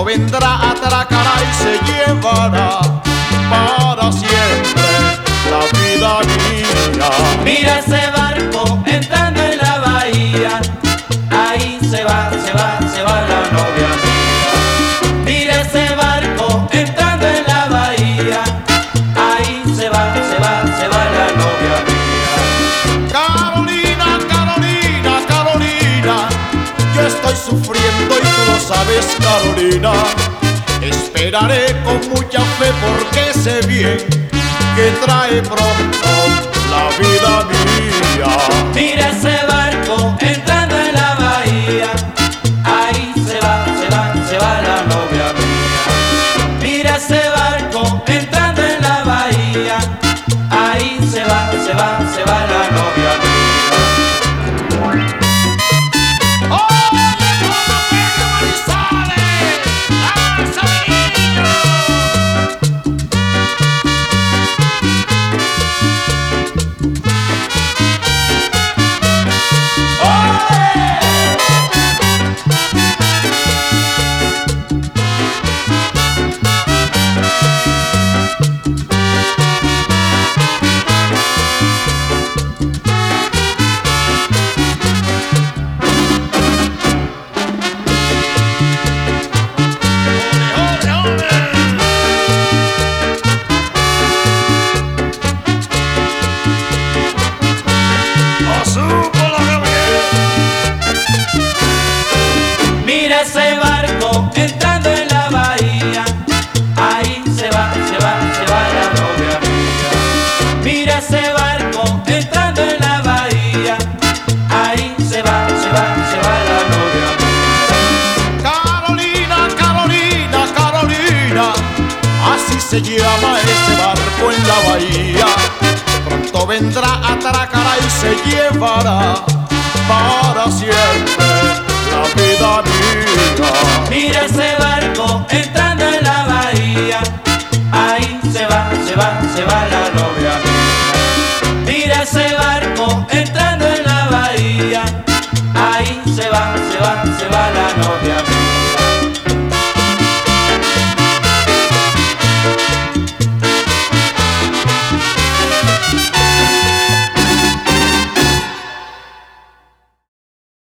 vendrá, atracará y se llevará para siempre la vida mía. Mira ese barco entrando en la bahía, ahí se va, se va, se va la novia mía. Mira ese barco entrando en la bahía, ahí se va, se va, se va la novia mía. Carolina, Carolina, Carolina, yo estoy sufriendo y tú lo sabes, Carolina. Esperaré con mucha fe porque sé bien que trae pronto la vida mía. Mira ese barco entrando en la bahía, ahí se va, se va, se va la novia mía. Mira ese barco entrando en la bahía, ahí se va, se va, se va la novia mía. Mira ese barco entrando en la bahía, ahí se va, se va, se va la novia mía. Mira ese barco entrando en la bahía, ahí se va, se va, se va la novia mía. Carolina, Carolina, Carolina, así se llama ese barco en la bahía. Pronto vendrá, atracará y se llevará para siempre la vida mía. Mira ese barco entrando en la bahía, ahí se va, se va, se va la novia mía. Mira ese barco entrando en la bahía, ahí se va, se va, se va la novia mía.